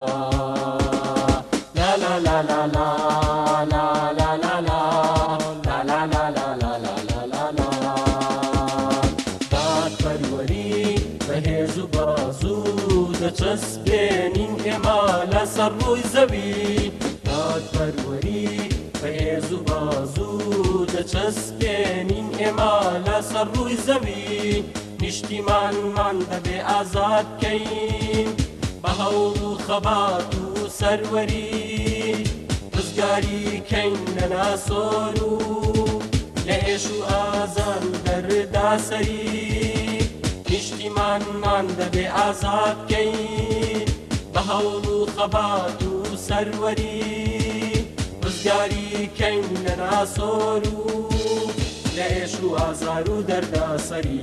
لا لا لا لا لا لا لا لا لا لا لا لا لا لا لا لا داد پروری بەهێز و بازوو دەچەسبێنین ئێمە لەسەر ڕووی زەوی داد پەروەری بەهێز و بازوو دەچەسبێنین ئێمە لەسەر ڕووی زەوی نیشتیمانمان دەبێ ئازاد بکەین بە هەوڵ و خەبات و سەروەری ڕزگاری کەین لە ناسۆر و لە ئێش و ئازار و دەردا سەری نیشتیمانمان دەبێ ئازاد بکەین بە هەوڵ و خەبات و سەروەری ڕزگاری کەین لە ناسۆر و لە ئێش و ئازار و دەردا سەری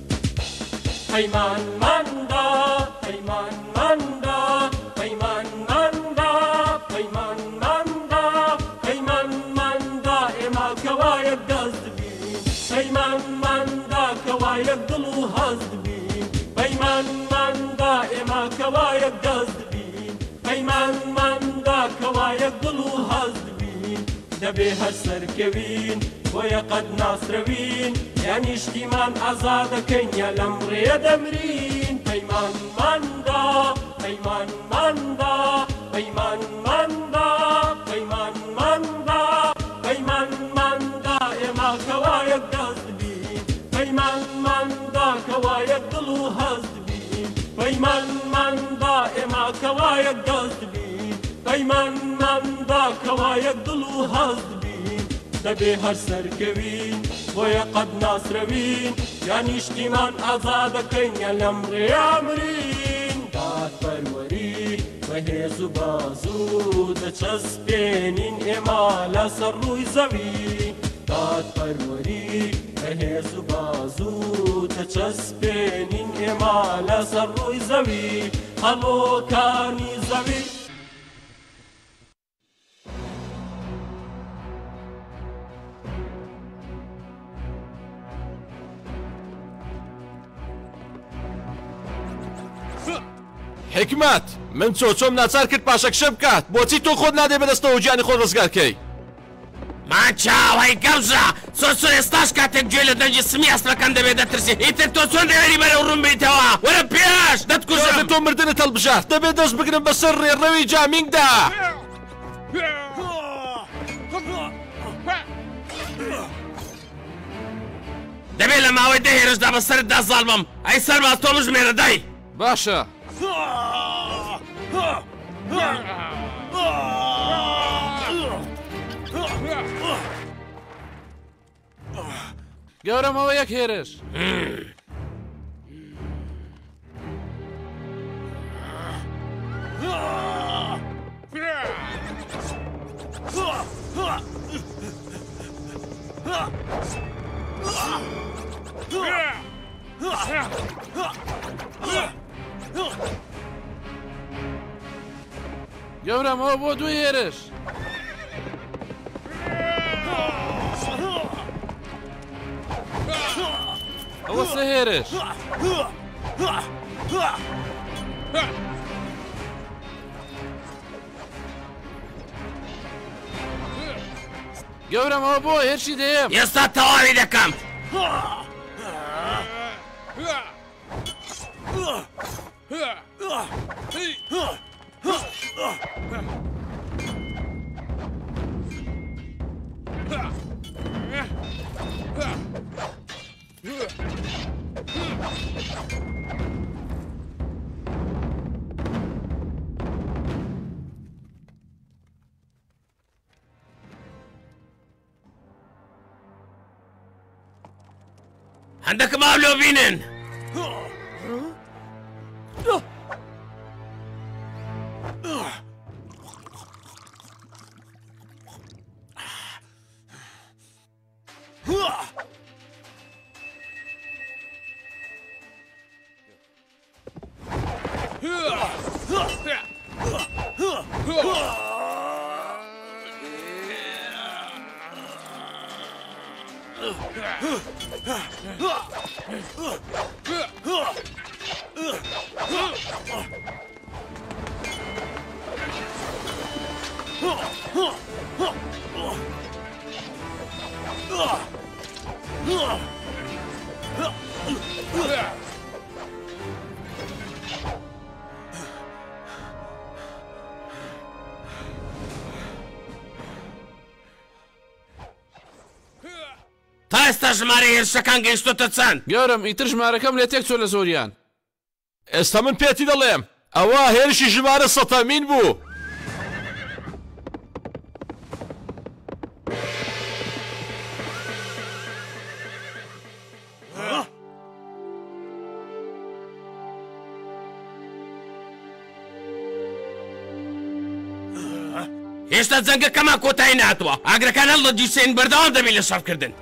پەیمانماندا پەیمانماندا پەیمانماندا پەیمانماندا پەیمانماندا ئێمە کەوایەک دەست بین پەیمانماندا کەوایەک دڵ و هەست بین پەیمانماندا ئێمە کەوایەک دەست بین پەیمانماندا کەوایەک دڵ و هەست بین دەبێ هەر سەرکەوین بۆیە قەت ناسرەوین یا نیشتیمان ئازادەکەین یا لەم ڕێیە دەمرین پەیمانماندا پەیمانماندا پەیمانماندا پەیمانماندا پەیمانماندا ئێمە کەوایەک دەست بین پەیمانماندا کەوایەک دڵ و هەست بین پەیمانماندا ئێمە کەوایەک دەست بین پەیمانماندا کەوایەک دڵ و هەست بین دەبێ هەر سەرکەوین بۆیە قەت ناسرەوین یا نیشتیمان ئازادەکەین یا لەم ڕێیا مرین داد پەروەری بەهێز و بازوو دەچەسبێنین ئێمە لەسەر ڕووی زەوی داد پەروەری بەهێز و بازوو دەچەسبێنین ئێمە لەسەر ڕووی زەوی هەڵۆکانی زەوی حکمت من چۆچۆم ناچار کرد پاشەکشە بکات بۆچی تۆ خۆت نادێ بەدەستەوە گیانی خۆت ڕزگارکەی ماچاوەی گەوزە چۆچۆ ئێستاش کاتێک گوێ لە دەنجی سمی ئەسپەکان دەبێت دەترسی ئیتر تۆ چۆن دەوێری بەرەو ڕوون بیتەوە وەرە پێش دەتکوژە تۆ مردنت هەڵبژار دەبێت دەست بگرم بەسەر ڕێڕەوی جامینگدا دەبێت لە ماوەی دەهێرشدا بەسەرتدا زاڵمم ئەی سەرباز تۆ بژمێرە دای باشە گەورەمەوە یەک هێرش گەورەمەوە بۆ دوو هێرش ئەوە سێ هێرش گەورەمەوە بۆ هێرشی دەیەم ئێستا تەواوی دەکەم هەندێکم ئاو لێ بینن تا ئێستا ژمارەی هێرشەکان گەیشتۆتە چەند؟ گەورم ئیتر ژمارەکەم لێ تێک چۆ لە زۆریان. ئێستا من پێتی دەڵێم ئەوە هێرشی ژمارە سەتەمین بوو. هێشتا جەنگەکەمان کۆتایی نهاتووە. ئاگرەکان هەڵ لە دیسێن بەردەوام دەبێت لە شەڕکردن.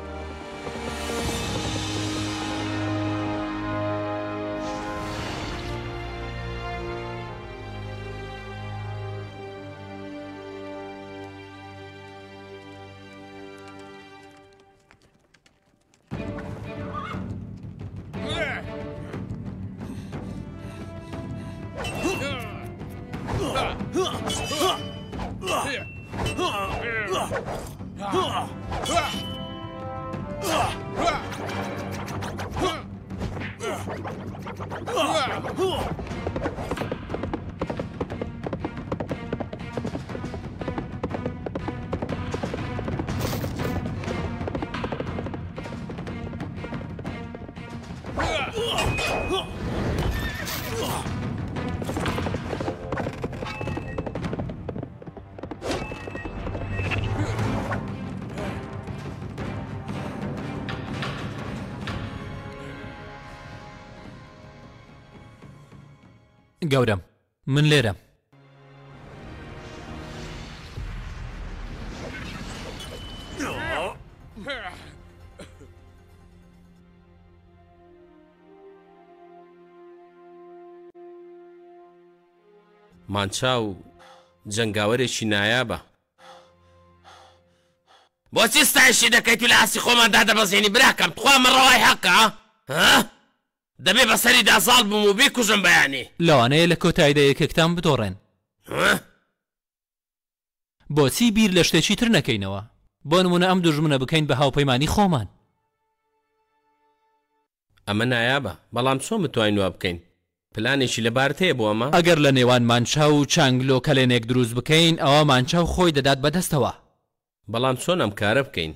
گەورم من لێرەم. مانچاو جەنگاوەرێکی نایابە. بۆچی ستایشی دەکەیت و لە ئاسی خۆماندا دەبەزێنی براکەم؟ تخوا من ڕەوای حەقە؟ دەبێ بەسەریدا زاڵ بم و بیکوژم بەیانی. لەوانەیە لە کۆتاییدا یەکێکتان بدۆڕێن. بۆچی بیر لە شتێکی تر نەکەینەوە؟ بۆ نمونە ئەم دوژمنە بکەین بە هاوپەیمانی خۆمان. ئەمە نایابە، بەڵام چۆن بتوانین وا بکەین؟ پلانێکی لەبارەت هەیە بۆ ئەمە؟ ئەگەر لە نێوان مانچاو و چانگلۆ کەلێنێک دروست بکەین ئەوە مانچاو خۆی دەدات بەدەستەوە. بەڵام چۆن ئەم کارە بکەین؟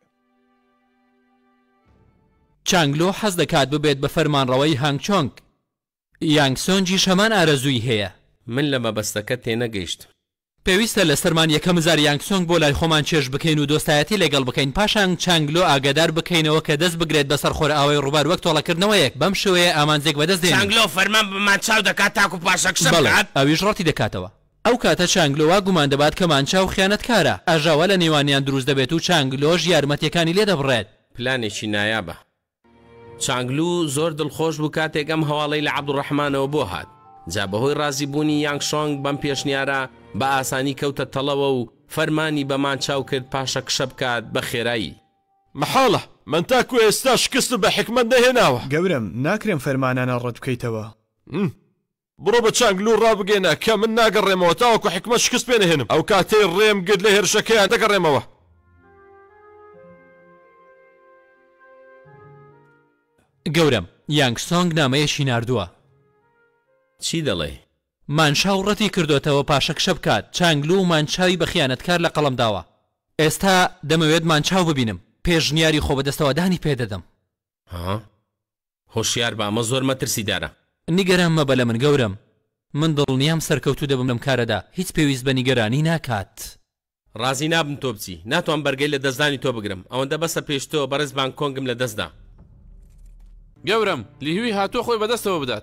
چانگلۆ حەز دەکات ببێت بە فەرمانڕەوەی هانگچۆنگ. یانگسۆنجی شەمان ئارەزووی هەیە. من لە مەبەستەکە تێنەگەیشت. پێویستە لە سەرمان 1,000 یانگسۆنگ بۆ لای خۆمان چێژ بکەین و دۆستایەتی لەگەڵ بکەین، پاشان چانگلۆ ئاگادار بکەینەوە کە دەست بگرێت بەسەر خۆر ئاوای ڕووبار وەک تۆڵەکردنەوەیەک. بەم شێوەیە ئامانجێک بەدەست دێنین. چانگلۆ فەرمان بە مانچاو دەکات تاکو پاشە کشە بکات؟ ئەویش ڕەتی دەکاتەوە. ئەو کاتە چانگلۆوا گومان دەبات کە مانچاو خیانەتکارە. ئاژاوە لە نێوانیان دروست دەبێت و چانگلۆژ یارمەتیەکانی لێ دەبڕێت. پلانێکی نایابە. چانگلو زۆر دڵخۆش بوو کاتێک ئەم هەواڵەی لە عەبدوڕەحمانەوە بۆ هات. جا بەهۆی ڕازیبوونی یانگشۆنگ بەم پێشنیارە بە ئاسانی کەوتە تەڵەوە و فەرمانی بە مانچاو کرد پاشە کشە بکات بە خێرایی. مەحاڵە من تاکو ئێستا شکست بە حکمت نەهێناوە. گەورم ناکرێن فەرمانانە ڕەت بکەیتەوە. بڕۆ بە چانگلو ڕابگەێنە کە من ناگەڕێمەوە تاوەکو حکمت شکست پێ نەهێنم. ئەو کاتەی ڕێم گرت لە هێرشەکەیان دەگەڕێمەوە. گەورم یانگسۆنگ نامەیەشی ناردووە. چی دەڵێ؟ مانچاو ڕەتی کردوتەوە پاشە کشە بکات. چانگلو و مانچاوی بە خیانەتکار لە قەڵم داوە. ئێستا دەمەوێت مانچاو ببینم، پێشنیاری خۆ بەدەستەوەدانی پێدەدەم. هۆشیار بە ئەمە زۆر مەترسیدارە. نیگەران مەبە لە من گەورم، من دڵنیام سەرکەوتوو دەبم لەم کارەدا، هیچ پێویست بە نیگەرانی ناکات. ڕازی نابم تۆ بچی، ناتوان بەرگەی لە دەستدانی تۆ بگرم، ئەوەندە بەسە پێشتۆ بەڕێز بانکۆنگم لە دەستدا. گەورم لیهوی هاتووە خۆی بەدەستەوە بدات.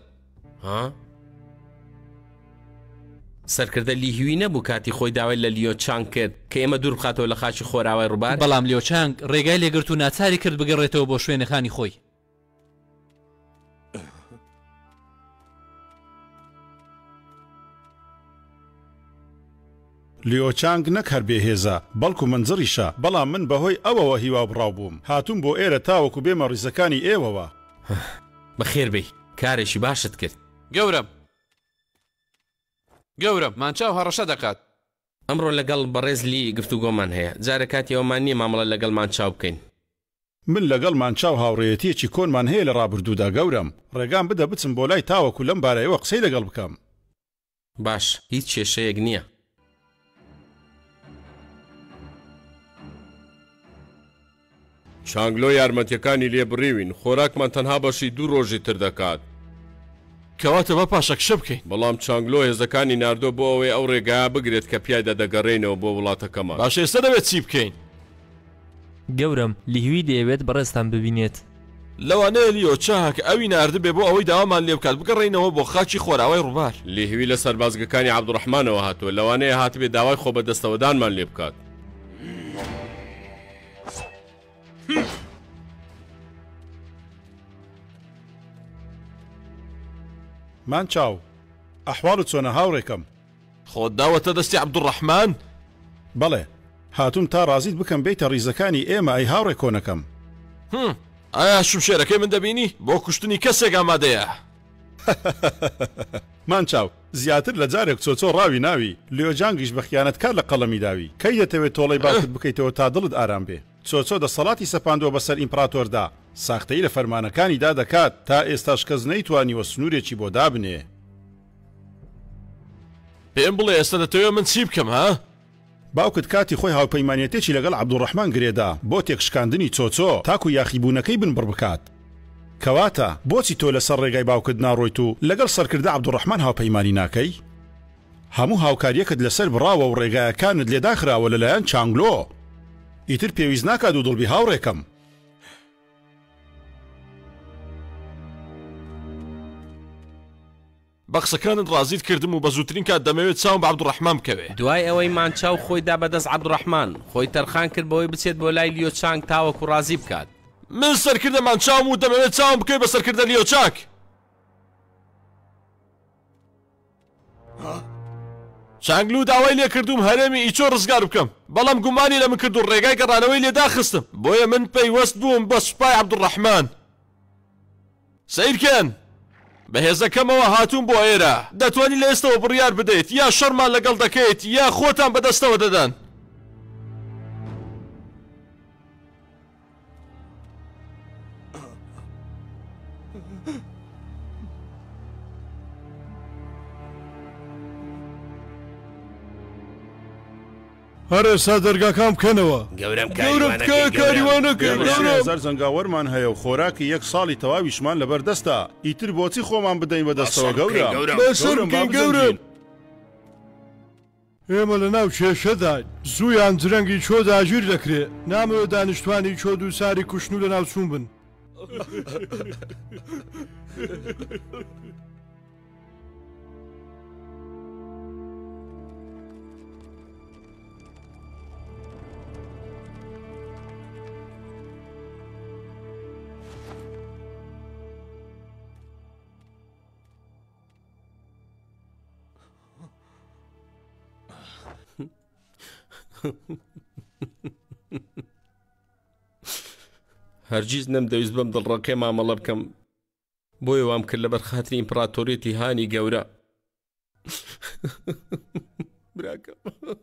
سەرکردە لیهوی نەبوو کاتی خۆی داوای لە لیۆ چانگ کرد کە ئێمە دوور بخاتەوە لە خاچی خۆراوای ڕووبار؟ بەڵام لیۆ چانگ ڕێگای لێگرت و ناچاری کرد بگەڕێتەوە بۆ شوێنەکانی خۆی. لیۆچانگ نەک هەر بێهێزە بەڵکو منزڕیشە، بەڵام من بەهۆی ئەوەوە هیوا بڕاو بووم، هاتووم بۆ ئێرە تاوەکو بێمە ڕیزەکانی ئێوەوە. بەخێر بێی کارێکی باشت کرد. گەورم مانچاو هەڕەشە دەکات. ئەمڕۆ لەگەڵ بەڕێز لی گفتوگۆمان هەیە جارە کاتی ئەومان نییە مامەڵە لەگەڵمان چاو بکەین من لەگەڵمان چاو هاوڕێیەتیەکی کۆنمان هەیە لە ڕابردوودا گەورم ڕێگام بدە بچم بۆ لای تاوەکو لەم بارەیەوە قسەی لەگەڵ بکەم باش هیچ کێشەیەک نییە چانگلۆ یارمەتیەکانی لێ بڕیوین خۆراکمان تەنها بەشی 2 ڕۆژی تر دەکات کەواتە بە پاشەک شە بکەین بەڵام چانگلۆ هێزەکانی ناردۆ بۆ ئەوەی ئەو ڕێگایە بگرێت کە پیایدا دەگەڕێنەوە بۆ وڵاتەکەمان باش ئێستا دەبێت چی بکەین گەورم لیهوی دەیەوێت بەڕێستان ببینێت لەوانەیە لیۆ چاک ئەوی ناردبێ بۆ ئەوەی داوامان لێ بکات بگەڕێنەوە بۆ خاچی خۆراوای ڕووبار لیهوی لە سەربازگەکانی عەبدوڕەحمانەوە هاتووە لەوانەیە هاتبێ داوای خۆ بەدەستەوەدانمان لێ بکات مان چاو ئەحواڵت چۆنە هاوڕێکەم خۆت داوەتە دەستی عەبدوڕەحمان بەڵێ هاتووم تا ڕازیت بکەم بیتە ڕیزەکانی ئێمە ئەی هاوڕێ کۆنەکەم ئایا شمشێرەکەی من دەبینی بۆ کوشتنی کەسێک ئامادەیە مان چاو زیاتر لە جارێک چۆچۆ ڕاوی ناوی لێۆجانگیش بە خیانەتکار لە قەڵەمی داوی کەی دەتەوێت تۆڵەی باکت بکەیتەوە تا دڵت ئارام بێ چۆچۆ دەسەڵاتی سەپاندۆ بەسەر ئیمپراتۆردا ساختەی لە فەرمانەکانیدا دەکات تا ئێستاش کەس نەیتوانیوە سنوورێکی بۆ دابنێ پێم بڵێ ئێستا دەتەوێت من چی بکەم ها؟ باوکت کاتی خۆی هاوپەیمانێتێکی لەگەڵ عەبدوڕەحمان گرێدا بۆ تێکشکاندنی چۆچۆ تاکو یاخیبوونەکەی بنبڕ بکات کەواتە بۆچی تۆ لەسەر ڕێگای باوکت ناڕۆیت و لەگەڵ سەرکردە عەبدوڕەحمان هاوپەیمانی ناکەی؟ هەموو هاوکاریەکت لەسەر بڕاوە و ڕێگایەکانت لێداخراوە لەلایەن چانگلۆ ئیتر پێویست ناکات و دڵبی هاوڕێکم بە قسەکانت ڕازیت کردم و بە زووترین کات دەمەوێت چاوم بە عەبدوڕەحمان بکەوێ دوای ئەوەی مانچاو خۆیدا بەدەست عەبدوڕەحمان خۆی تەرخان کرد بەوەی بچێت بۆ لای لیۆ چانگ تاوەکو ڕازی بکات من سەرکردەمان چاوم و دەمەوێت چاوم بکەی بە سەرکردە لیۆ چاک چانگلو داوای لێ کردوم هەرێمی ئیچۆ ڕزگار بکەم بەڵام گومانی لە من کرد و ڕێگای گەڕانەوەی لێداخستم بۆیە من پەیوەست بووم بە سوپای عەبدوڕەحمان سەیرکەن بەهێزەکەمەوە هاتوون بۆ ئێرە دەتوانین لە ئێستەوە بڕیار بدەیت یا شەڕمان لەگەڵ دەکەیت یا خۆتان بەدەستەوە دەدەن هەر ئێستا دەرگاکان بکەنەوە گەورم هزار زەنگاوەرمان هەیە و خۆراکی 1 ساڵی تەواویشمان لەبەردەستە ئیتر بۆچی خۆمان بدەین بەدەستەوە گەورم ئێمە لە ناو کێشەدا زوویان جرەنگی چۆ داگیر دەکرێت نامەوە دانیشتوانی چۆ دووساری کوشتن و لە ناو چوون بن هەرگیز نەمدەویست بەم دڵڕەکەی مامەڵە بکەم بۆیە وام کرد لەبەر خاتری ئیمپراتۆریەتی هانی گەورە براکەم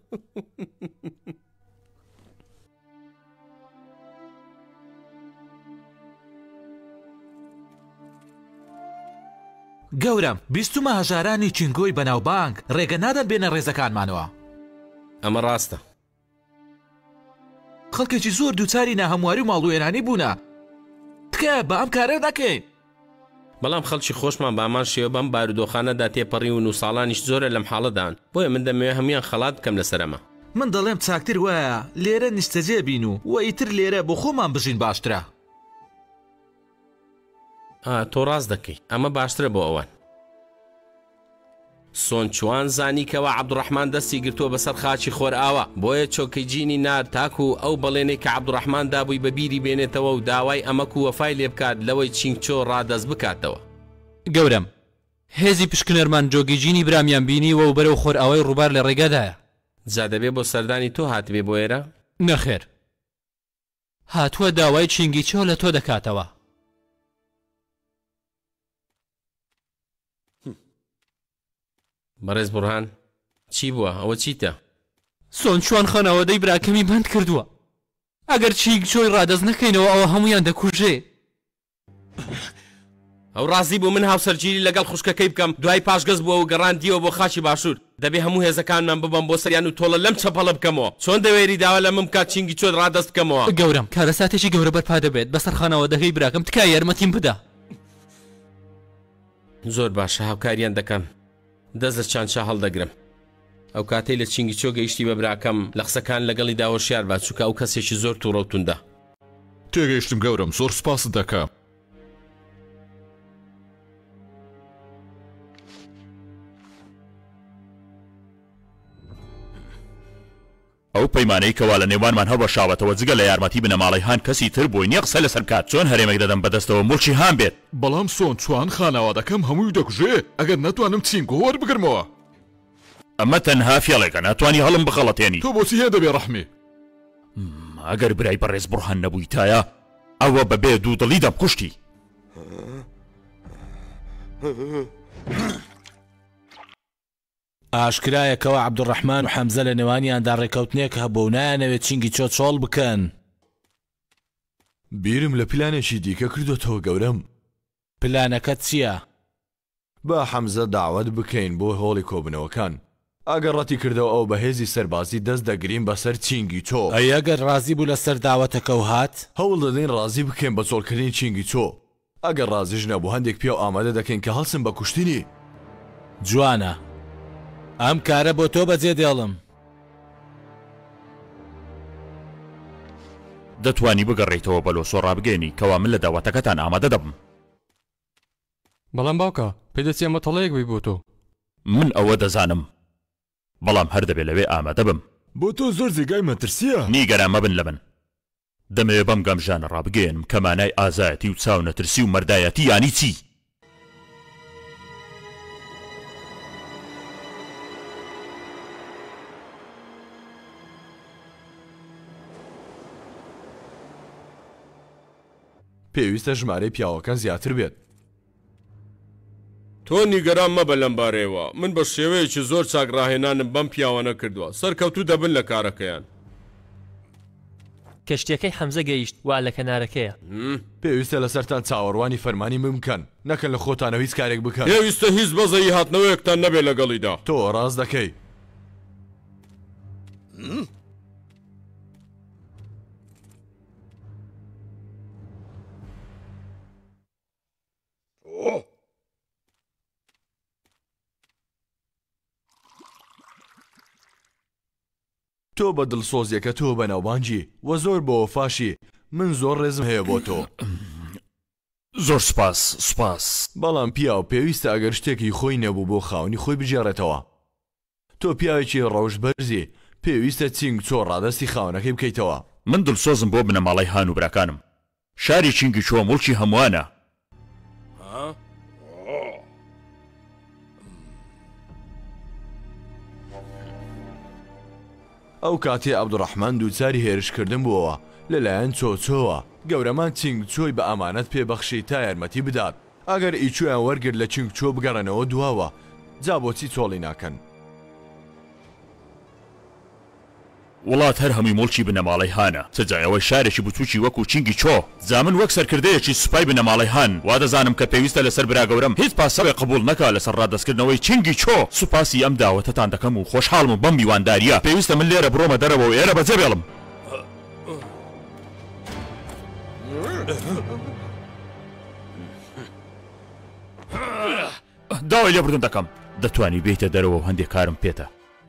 گەورم بیستمە هەژارانی چینگۆی بەناوبانگ ڕێگە نادەن بێنە ڕێزەکانمانەوە ئەمە ڕاستە خەڵکێکی زۆر دووچاری ناهەمواری و ماڵوێرانی بوونە تکایە بە ئەم کارە دەکەین بەڵام خەڵکی خۆشمان بامان شێوە بەم بارودۆخانەدا تێپەڕیون و ساڵانیش زۆرە لەم حاڵەدان بۆیە من دەمەوێت هەمویان خەڵات بکەم لەسەرەمە من دەڵێم چاکتر وایە لێرە نیشتەجێ بین و ئیتر لێرە بۆ خۆمان بژین باشترە تۆ ڕاست دەکەی ئەمە باشترە بۆ ئەوان سۆنچوان زانیکەوە عەبدوڕەحمان دەستی گرتووە بەسەر خاچی خۆرئاوە بۆیە چۆکەی جینی نار تاکو ئەو بەڵێنەی کە عەبدوڕەحمان دابووی بە بیری بێنێتەوە و داوای ئەمەک و وەفای لێ بکات لەوەی چینگچۆ ڕادەست بکاتەوە گەورم هێزی پشکنەرمان جۆگیجینی برامیان بینیوە و بەرەو خۆرئاوای ڕووبار لە ڕێگەدایە جا دەبێ بۆ سەردانی تۆ هاتبێ بۆ ئێرە نەخێر هاتووە داوای چینگی چۆ لە تۆ دەکاتەوە بەڕێز بورهان چی بووە ئەوە چیتە سۆن چوان خانەوەدەی براکەمی بند کردووە ئەگەر چینگ چۆی ڕادەست نەکەینەوە ئەوە هەمویان دەکوژێ ئەو ڕازی بوو من هاوسەرگیری لەگەڵ خوشکەکەی بکەم دوای پاشگەز بووە و گەڕاندیەوە بۆ خاچی باشوور دەبێ هەموو هێزەکانمان ببەم بۆ سەریان و تۆڵە لەم چەپەڵە بکەمەوە چۆن دەوێری داوا لە من بکات چینگی چۆت ڕادەست بکەمەوە گەورم کارە ساتێکی گەورە بەرپا دەبێت بەسەر خانەوەدەکەی براکەم تکای یارمەتیم بدە زۆر باشە هاوکاریان دەکەم دەست لە چانچە هەڵدەگرم ئەو کاتەی لە چینگی چۆ گەیشتی بە براکەم لە قسەکان لەگەڵی داوەشیار با چووکە ئەو کەسێکی زۆر تووڕەوتوندا تێگەیشتم گەورم زۆر سپاس دەکەم ئەو پەیمانەی کەوا لە نێوانمان هەڵبەشاوەتەوە جگە لە یارمەتی بنەماڵەی هان کەسی تر بۆی نییە قسە لەسەر بکات چۆن هەرێمێک دەدەم بەدەستەوە مڵکی هان بێت بەڵام سۆن چوان خانەوادەکەم هەمووی دەکوژێ ئەگەر نەتوانم چینگۆ وەربگرمەوە ئەمە تەنها فێڵێکە ناتوانی هەڵم بخەڵەتێنی تۆ بۆچی هێ دەبێ ڕەحمی ئەگەر برای بەڕێز بڕهان نەبووی تایە ئەوە بەبێ دوو دڵی دەمکوشتی ئاشکرایەکەوە عەبدوڕەحمان و حەمزە لە نێوانیاندا ڕێکەوتنێک هەبوو و نایانەوێت چینگی چۆ چۆڵ بکەن بیرم لە پلانێکی دیکە کردوتەوە گەورم پلانەکەت چییە؟ با حەمزە داوت بکەین بۆ هۆڵی کۆبنەوەکان ئەگەر ڕەتی کردەوە ئەو بەهێزی سەربازی دەست دەگرین بەسەر چینگی چۆ ئەگەر ڕازی بوو لەسەر داوەتەکە و هات هەوڵ دەدەین ڕازی بکەین بە چۆڵکردنی چینگی چۆ ئەگەر ڕازیش نەبوو هەندێک پێ و ئامادە دەکەین کە هەڵسن بە کوشتنی جوانە ئەم کارە بۆ تۆ بەجێ دێڵم دەتوانی بگەڕێیتەوە بە لۆسۆ ڕابگەێنی کەوا من لە داواتەکەتان ئامادە دەبم بەڵام باوکە پێدەچی ئەمە تەڵەیەک بی بۆ تۆ من ئەوە دەزانم بەڵام هەر دەبێت لەوێ ئامادە بم بۆ تۆ زۆر جێگای مەترسیە نیگەران مەبن لە من دەمەوێت بەم گەمژانە ڕابگەێنم کە مانای ئازایەتی و چاو نەترسی و مەردایەتی یانی چی پێویستە ژمارەی پیاوەکان زیاتر بێت تۆ نیگەران مەبە لەم بارەیەوە من بە شێوەیەکی زۆر چاکڕاهێنانم بەم پیاوانە کردووە سەرکەوتوو دەبن لە کارەکەیان کەشتیەکەی حەمزە گەیشت وا لە کەنارەکەیە پێویستە لەسەرتان چاوەڕوانی فەرمانی من بکەن نەکەن لە خۆتانەوە هیچ کارێک بکەن پێویستە هیچ بەزەی هاتنەوەیەکتان نەبێت لەگەڵیدا تۆ ڕاست دەکەی تۆ بە دڵسۆزیەکە تۆ بەناوبانجی وە زۆر بۆ وەفاشی من زۆر ڕێزم هەیە بۆ تۆ زۆر سپاس سپاس بەڵام پیا و پێویستە ئەگەر شتێکی خۆی نەبوو بۆ خاونی خۆی بجێڕێتەوە تۆ پیاوێکی ڕەوش بەرزی پێویستە چینگ چۆ ڕادەستی خاونەکەی بکەیتەوە من دڵسۆزم بۆ بنەماڵەی هان و براکانم شاری چینگی چۆ مڵکی هەمووانە ئەو کاتێ عەبدوڕەحمان دووچاری هێرشکردن بووەوە لەلایەن چۆچۆوە گەورەمان چینگ چۆی بە ئامانەت پێبەخشی تا یارمەتی بدات ئەگەر ئیچویان وەرگرت لە چینگ چۆ بگەڕێنەوە دواوە جا بۆچی چۆڵی ناکەن وڵات هەر هەمووی مڵکی بنەماڵەی هانە سجایەوەی شارێکی بچوکی وەکو چینگی چۆ زامن وەک سەرکردەیەکی سوپای بنەماڵەی هان وا دەزانم کە پێویستە لەسەر براگەورەم هیچ پاسەوێ قبول نەکا لەسەر ڕادەستکردنەوەی چینگی چۆ سوپاسی ئەم داوەتەتان دەکەم و خۆشحاڵم و بەم میوانداریە پێویستە من لێرە بڕۆمە دەرەوە و ئێرە بەجێ بێڵم داوای لێبوردن دەکەم دەتوانی بێتە دەرەوە و هەندێک کارم پێتە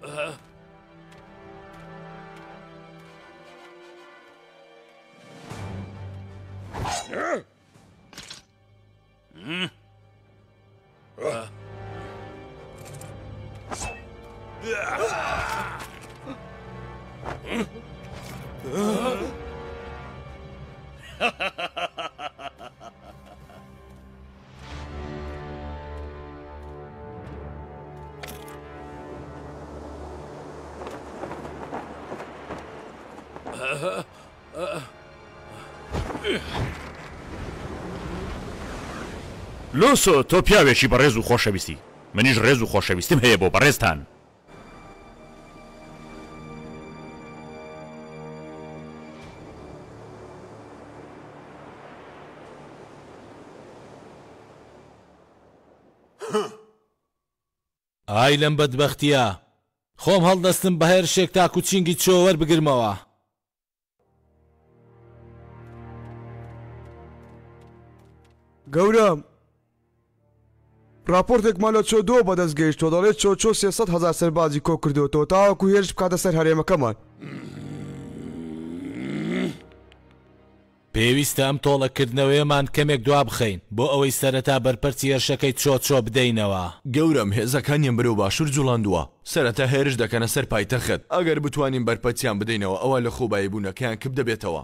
لۆسۆ تۆ پیاوێکی بەڕێز و خۆشەویستی منیش ڕێز و خۆشەویستیم هەیە بۆ بەڕێزتان ئای لەم بەدبەختیە خۆم هەڵدەستم بە هێر شێک تاکو چینگی چۆ وەربگرمەوە. گەورم راپۆرتێک مالە چۆ دۆ بەدەست گەیشتۆ دەڵێت چۆ 300,000 سەربازی کۆ کردوەوە تاوەکو هێرش بکاتە سەر هەرێمەکەمان. پێویستە ئەم تۆڵەکردنەوەیەمان کەمێک دوا بخەین بۆ ئەوەی سەرەتا بەرپەرچی هێرشەکەی چۆ بدەینەوە. گەورم هێزەکانیان بەرەو باشوور جوڵاندووە سەرەتا هێرش دەکەنە سەر پایتەخت ئەگەر بتوانین بەرپەرچیان بدەینەوە ئەوە لە خۆبایی بوونەکەیان کب دەبێتەوە.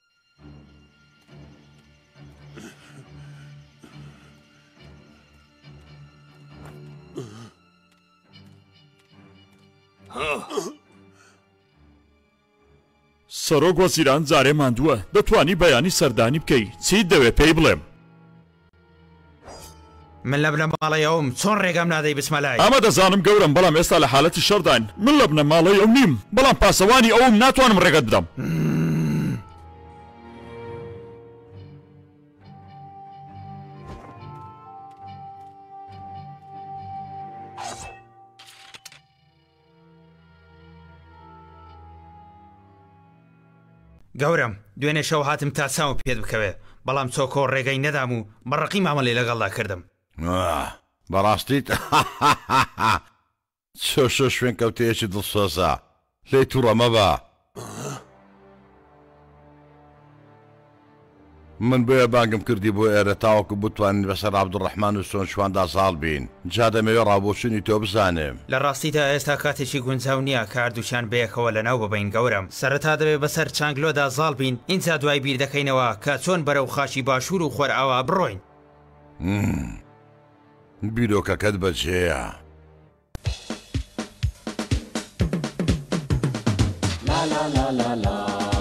سەرۆک وەزیران جارێ ماندووە دەتوانی بەیانی سەردانی بکەی چیت دەوێت پێی بڵێم. من لە بنە ماڵەیەوم چۆن ڕێگەم نادەی بچمەلای ئەمە دەزانم گەورم بەڵام ئێستا لە حالەتی شەرداین من لە بنە ماڵەی ئەو نیم بەڵام پاسەوانی ئەوم ناتوانم ڕێگەت بدەم. گەورم دوێنێ شەو هاتم تا چاوم پێت بکەوێ بەڵام چۆکۆ ڕێگەی نەدام و بەڕقی مامەڵی لەگەڵدا کردم. بەڕاستیت چۆ شوێن کەوتەیەکی دڵسۆزە لێی تووڕە مەبە. من بۆیە بانگم کردی بۆ ئێرە تاوەکو بتوانین بەسەر عەبدوڕەحمان و سۆنشواندا ساڵ بین جا دەمەوێت ڕابۆچوونی تۆ بزانم. لە ڕاستیدا ئێستا کاتێکی گونجاو نییە کاردووشان بەیەکەوە لەناو ببین گەورم سەرەتا دەبێت بەسەر چانگلۆدا زاڵ بین ئینجا دوای بیر دەکەینەوە کە چۆن بەرەو خاشی باشوور و خۆرئاوا بڕۆین. بیرۆکەکەت بەجێیە. لا لا لا لا لا